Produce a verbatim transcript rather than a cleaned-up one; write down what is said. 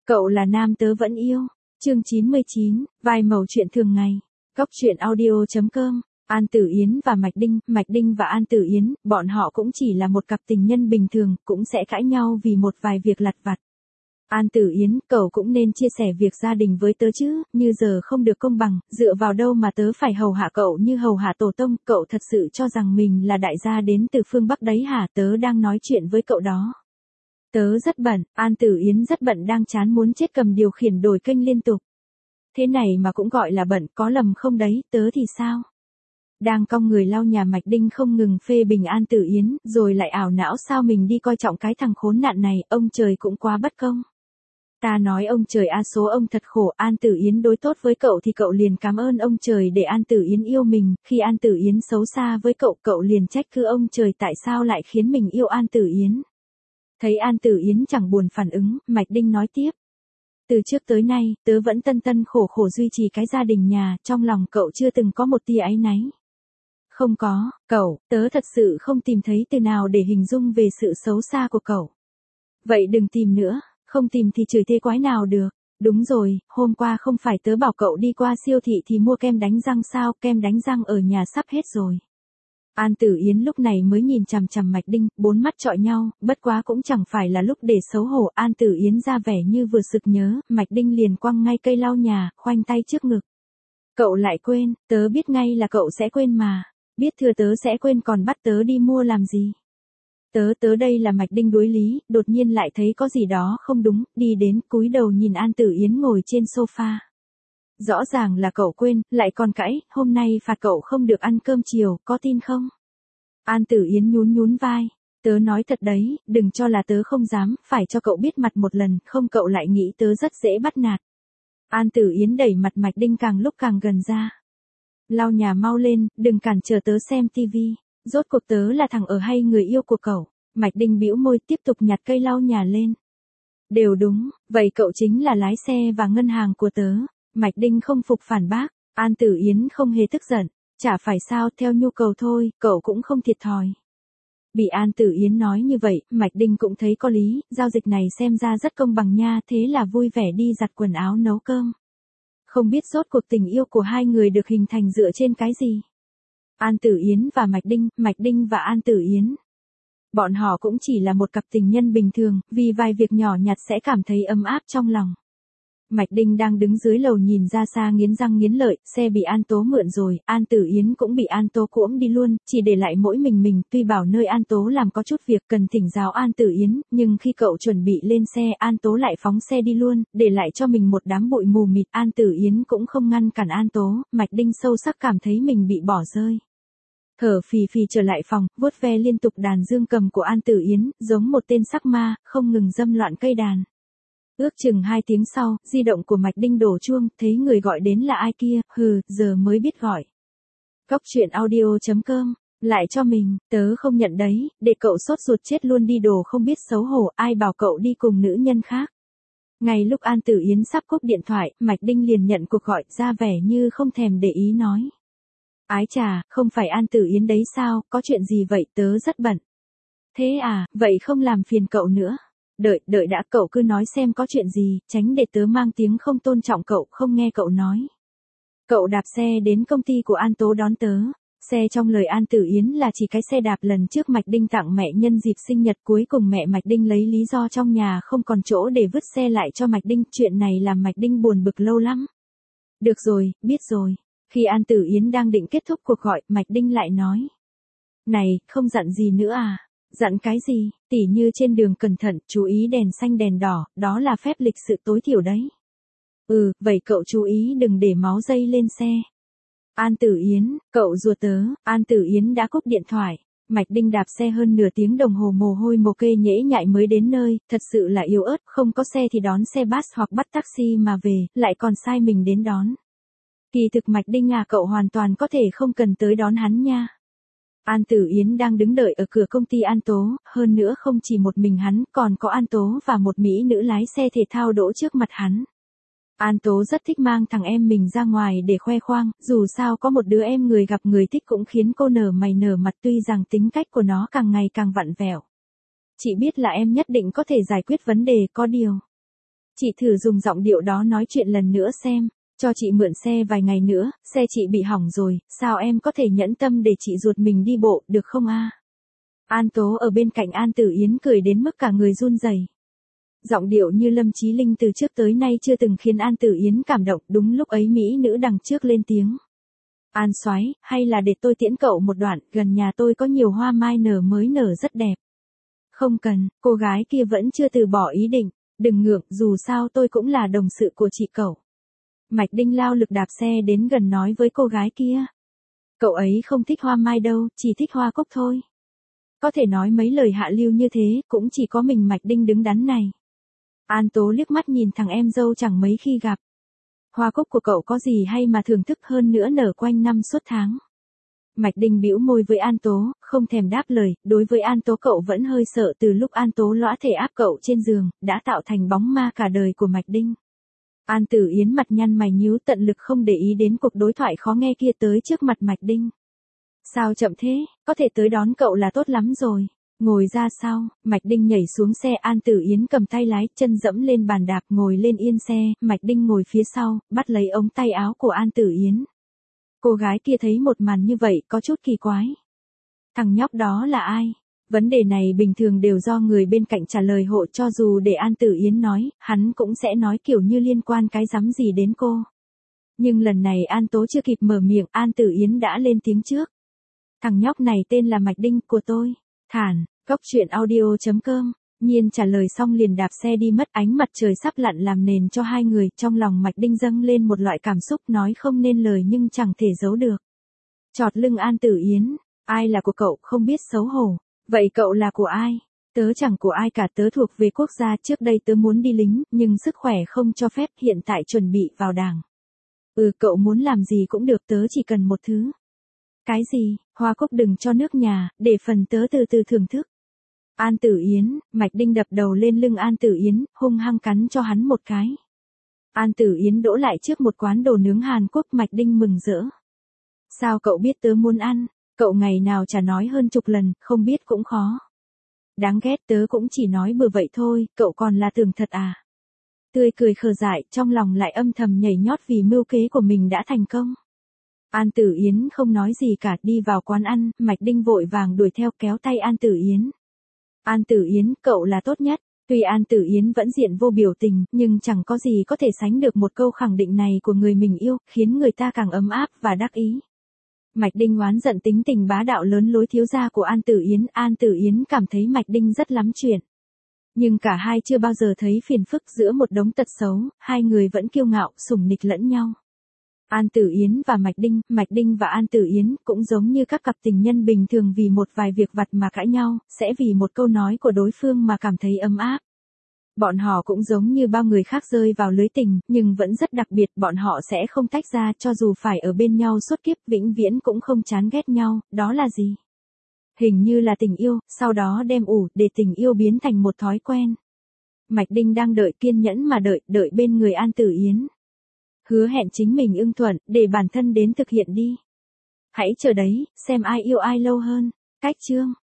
Cậu là nam tớ vẫn yêu. Chương chín mươi chín, vai màu chuyện thường ngày. Góc truyện audio chấm com. An Tử Yến và Mạch Đinh, Mạch Đinh và An Tử Yến, bọn họ cũng chỉ là một cặp tình nhân bình thường, cũng sẽ cãi nhau vì một vài việc lặt vặt. An Tử Yến, cậu cũng nên chia sẻ việc gia đình với tớ chứ, như giờ không được công bằng, dựa vào đâu mà tớ phải hầu hạ cậu như hầu hạ tổ tông, cậu thật sự cho rằng mình là đại gia đến từ phương Bắc đấy hả? Tớ đang nói chuyện với cậu đó. Tớ rất bận, An Tử Yến rất bận đang chán muốn chết cầm điều khiển đổi kênh liên tục. Thế này mà cũng gọi là bận, có lầm không đấy, tớ thì sao? Đang cong người lau nhà, Mạch Đinh không ngừng phê bình An Tử Yến, rồi lại ảo não sao mình đi coi trọng cái thằng khốn nạn này, ông trời cũng quá bất công. Ta nói ông trời a số ông thật khổ, An Tử Yến đối tốt với cậu thì cậu liền cảm ơn ông trời để An Tử Yến yêu mình, khi An Tử Yến xấu xa với cậu, cậu liền trách cứ ông trời tại sao lại khiến mình yêu An Tử Yến. Thấy An Tử Yến chẳng buồn phản ứng, Mạch Đinh nói tiếp. Từ trước tới nay, tớ vẫn tân tân khổ khổ duy trì cái gia đình nhà, trong lòng cậu chưa từng có một tia áy náy. Không có, cậu, tớ thật sự không tìm thấy từ nào để hình dung về sự xấu xa của cậu. Vậy đừng tìm nữa, không tìm thì chửi thế quái nào được. Đúng rồi, hôm qua không phải tớ bảo cậu đi qua siêu thị thì mua kem đánh răng sao, kem đánh răng ở nhà sắp hết rồi. An Tử Yến lúc này mới nhìn chằm chằm Mạch Đinh, bốn mắt chọi nhau, bất quá cũng chẳng phải là lúc để xấu hổ. An Tử Yến ra vẻ như vừa sực nhớ, Mạch Đinh liền quăng ngay cây lau nhà, khoanh tay trước ngực. Cậu lại quên, tớ biết ngay là cậu sẽ quên mà, biết thừa tớ sẽ quên còn bắt tớ đi mua làm gì. Tớ tớ đây là Mạch Đinh đối lý, đột nhiên lại thấy có gì đó không đúng, đi đến cúi đầu nhìn An Tử Yến ngồi trên sofa. Rõ ràng là cậu quên, lại còn cãi, hôm nay phạt cậu không được ăn cơm chiều, có tin không? An Tử Yến nhún nhún vai. Tớ nói thật đấy, đừng cho là tớ không dám, phải cho cậu biết mặt một lần, không cậu lại nghĩ tớ rất dễ bắt nạt. An Tử Yến đẩy mặt Mạch Đinh càng lúc càng gần ra. Lau nhà mau lên, đừng cản trở tớ xem tivi. Rốt cuộc tớ là thằng ở hay người yêu của cậu? Mạch Đinh bĩu môi tiếp tục nhặt cây lau nhà lên. Đều đúng, vậy cậu chính là lái xe và ngân hàng của tớ. Mạch Đinh không phục phản bác, An Tử Yến không hề tức giận, chả phải sao, theo nhu cầu thôi, cậu cũng không thiệt thòi. Bị An Tử Yến nói như vậy, Mạch Đinh cũng thấy có lý, giao dịch này xem ra rất công bằng nha, thế là vui vẻ đi giặt quần áo nấu cơm. Không biết rốt cuộc tình yêu của hai người được hình thành dựa trên cái gì? An Tử Yến và Mạch Đinh, Mạch Đinh và An Tử Yến. Bọn họ cũng chỉ là một cặp tình nhân bình thường, vì vài việc nhỏ nhặt sẽ cảm thấy ấm áp trong lòng. Mạch Đinh đang đứng dưới lầu nhìn ra xa nghiến răng nghiến lợi, xe bị An Tố mượn rồi, An Tử Yến cũng bị An Tố cuỗm đi luôn, chỉ để lại mỗi mình mình, tuy bảo nơi An Tố làm có chút việc cần thỉnh giáo An Tử Yến, nhưng khi cậu chuẩn bị lên xe, An Tố lại phóng xe đi luôn, để lại cho mình một đám bụi mù mịt. An Tử Yến cũng không ngăn cản An Tố, Mạch Đinh sâu sắc cảm thấy mình bị bỏ rơi. Thở phì phì trở lại phòng, vuốt ve liên tục đàn dương cầm của An Tử Yến, giống một tên sắc ma, không ngừng dâm loạn cây đàn. Ước chừng hai tiếng sau, di động của Mạch Đinh đổ chuông, thấy người gọi đến là ai kia, hừ, giờ mới biết gọi. Góc truyện audio chấm com, lại cho mình, tớ không nhận đấy, để cậu sốt ruột chết luôn đi đồ không biết xấu hổ, ai bảo cậu đi cùng nữ nhân khác. Ngay lúc An Tử Yến sắp cúp điện thoại, Mạch Đinh liền nhận cuộc gọi, ra vẻ như không thèm để ý nói. Ái chà, không phải An Tử Yến đấy sao, có chuyện gì vậy, tớ rất bận. Thế à, vậy không làm phiền cậu nữa. Đợi, đợi đã, cậu cứ nói xem có chuyện gì, tránh để tớ mang tiếng không tôn trọng cậu, không nghe cậu nói. Cậu đạp xe đến công ty của An Tố đón tớ. Xe trong lời An Tử Yến là chỉ cái xe đạp lần trước Mạch Đinh tặng mẹ nhân dịp sinh nhật, cuối cùng mẹ Mạch Đinh lấy lý do trong nhà không còn chỗ để vứt xe lại cho Mạch Đinh, chuyện này làm Mạch Đinh buồn bực lâu lắm. Được rồi, biết rồi. Khi An Tử Yến đang định kết thúc cuộc gọi, Mạch Đinh lại nói. Này, không dặn gì nữa à? Dặn cái gì? Tỉ như trên đường cẩn thận, chú ý đèn xanh đèn đỏ, đó là phép lịch sự tối thiểu đấy. Ừ, vậy cậu chú ý đừng để máu dây lên xe. An Tử Yến, cậu rùa tớ. An Tử Yến đã cúp điện thoại. Mạch Đinh đạp xe hơn nửa tiếng đồng hồ mồ hôi mồ kê nhễ nhại mới đến nơi, thật sự là yếu ớt, không có xe thì đón xe bus hoặc bắt taxi mà về, lại còn sai mình đến đón. Kỳ thực Mạch Đinh à, cậu hoàn toàn có thể không cần tới đón hắn nha. An Tử Yến đang đứng đợi ở cửa công ty An Tố, hơn nữa không chỉ một mình hắn, còn có An Tố và một mỹ nữ lái xe thể thao đỗ trước mặt hắn. An Tố rất thích mang thằng em mình ra ngoài để khoe khoang, dù sao có một đứa em người gặp người thích cũng khiến cô nở mày nở mặt, tuy rằng tính cách của nó càng ngày càng vặn vẹo. Chị biết là em nhất định có thể giải quyết vấn đề, có điều. Chị thử dùng giọng điệu đó nói chuyện lần nữa xem. Cho chị mượn xe vài ngày nữa, xe chị bị hỏng rồi, sao em có thể nhẫn tâm để chị ruột mình đi bộ, được không a? An Tố ở bên cạnh An Tử Yến cười đến mức cả người run rẩy. Giọng điệu như Lâm Chí Linh từ trước tới nay chưa từng khiến An Tử Yến cảm động, đúng lúc ấy mỹ nữ đằng trước lên tiếng. An soái, hay là để tôi tiễn cậu một đoạn, gần nhà tôi có nhiều hoa mai nở mới nở rất đẹp. Không cần, cô gái kia vẫn chưa từ bỏ ý định, đừng ngượng, dù sao tôi cũng là đồng sự của chị cậu. Mạch Đinh lao lực đạp xe đến gần nói với cô gái kia. Cậu ấy không thích hoa mai đâu, chỉ thích hoa cúc thôi. Có thể nói mấy lời hạ lưu như thế, cũng chỉ có mình Mạch Đinh đứng đắn này. An Tố liếc mắt nhìn thằng em dâu chẳng mấy khi gặp. Hoa cúc của cậu có gì hay mà thưởng thức hơn nữa nở quanh năm suốt tháng. Mạch Đinh bĩu môi với An Tố, không thèm đáp lời, đối với An Tố cậu vẫn hơi sợ từ lúc An Tố lõa thể áp cậu trên giường, đã tạo thành bóng ma cả đời của Mạch Đinh. An Tử Yến mặt nhăn mày nhíu tận lực không để ý đến cuộc đối thoại khó nghe kia tới trước mặt Mạch Đinh. Sao chậm thế, có thể tới đón cậu là tốt lắm rồi. Ngồi ra sau, Mạch Đinh nhảy xuống xe, An Tử Yến cầm tay lái, chân dẫm lên bàn đạp, ngồi lên yên xe, Mạch Đinh ngồi phía sau, bắt lấy ống tay áo của An Tử Yến. Cô gái kia thấy một màn như vậy có chút kỳ quái. Thằng nhóc đó là ai? Vấn đề này bình thường đều do người bên cạnh trả lời hộ, cho dù để An Tử Yến nói, hắn cũng sẽ nói kiểu như liên quan cái rắm gì đến cô. Nhưng lần này An Tố chưa kịp mở miệng, An Tử Yến đã lên tiếng trước. Thằng nhóc này tên là Mạch Đinh của tôi. Thản, góc truyện audio chấm com. Nhiên trả lời xong liền đạp xe đi mất, ánh mặt trời sắp lặn làm nền cho hai người, trong lòng Mạch Đinh dâng lên một loại cảm xúc nói không nên lời nhưng chẳng thể giấu được. Chọt lưng An Tử Yến, ai là của cậu không biết xấu hổ, vậy cậu là của ai? Tớ chẳng của ai cả, tớ thuộc về quốc gia, trước đây tớ muốn đi lính, nhưng sức khỏe không cho phép, hiện tại chuẩn bị vào đảng. Ừ, cậu muốn làm gì cũng được, tớ chỉ cần một thứ. Cái gì? Hoa cúc đừng cho nước nhà, để phần tớ từ từ thưởng thức. An Tử Yến, Mạch Đinh đập đầu lên lưng An Tử Yến, hung hăng cắn cho hắn một cái. An Tử Yến đỗ lại trước một quán đồ nướng Hàn Quốc, Mạch Đinh mừng rỡ. Sao cậu biết tớ muốn ăn? Cậu ngày nào chả nói hơn chục lần, không biết cũng khó. Đáng ghét, tớ cũng chỉ nói bừa vậy thôi, cậu còn là tưởng thật à? Tươi cười khờ dại, trong lòng lại âm thầm nhảy nhót vì mưu kế của mình đã thành công. An Tử Yến không nói gì cả, đi vào quán ăn, Mạch Đinh vội vàng đuổi theo kéo tay An Tử Yến. An Tử Yến, cậu là tốt nhất. Tuy An Tử Yến vẫn diện vô biểu tình, nhưng chẳng có gì có thể sánh được một câu khẳng định này của người mình yêu, khiến người ta càng ấm áp và đắc ý. Mạch Đinh oán giận tính tình bá đạo lớn lối thiếu gia của An Tử Yến, An Tử Yến cảm thấy Mạch Đinh rất lắm chuyện. Nhưng cả hai chưa bao giờ thấy phiền phức, giữa một đống tật xấu, hai người vẫn kiêu ngạo, sủng nịch lẫn nhau. An Tử Yến và Mạch Đinh, Mạch Đinh và An Tử Yến cũng giống như các cặp tình nhân bình thường, vì một vài việc vặt mà cãi nhau, sẽ vì một câu nói của đối phương mà cảm thấy ấm áp. Bọn họ cũng giống như bao người khác rơi vào lưới tình, nhưng vẫn rất đặc biệt, bọn họ sẽ không tách ra, cho dù phải ở bên nhau suốt kiếp, vĩnh viễn cũng không chán ghét nhau. Đó là gì? Hình như là tình yêu, sau đó đem ủ, để tình yêu biến thành một thói quen. Mạch Đinh đang đợi, kiên nhẫn mà đợi, đợi bên người An Tử Yến. Hứa hẹn chính mình ưng thuận, để bản thân đến thực hiện đi. Hãy chờ đấy, xem ai yêu ai lâu hơn. Cách chương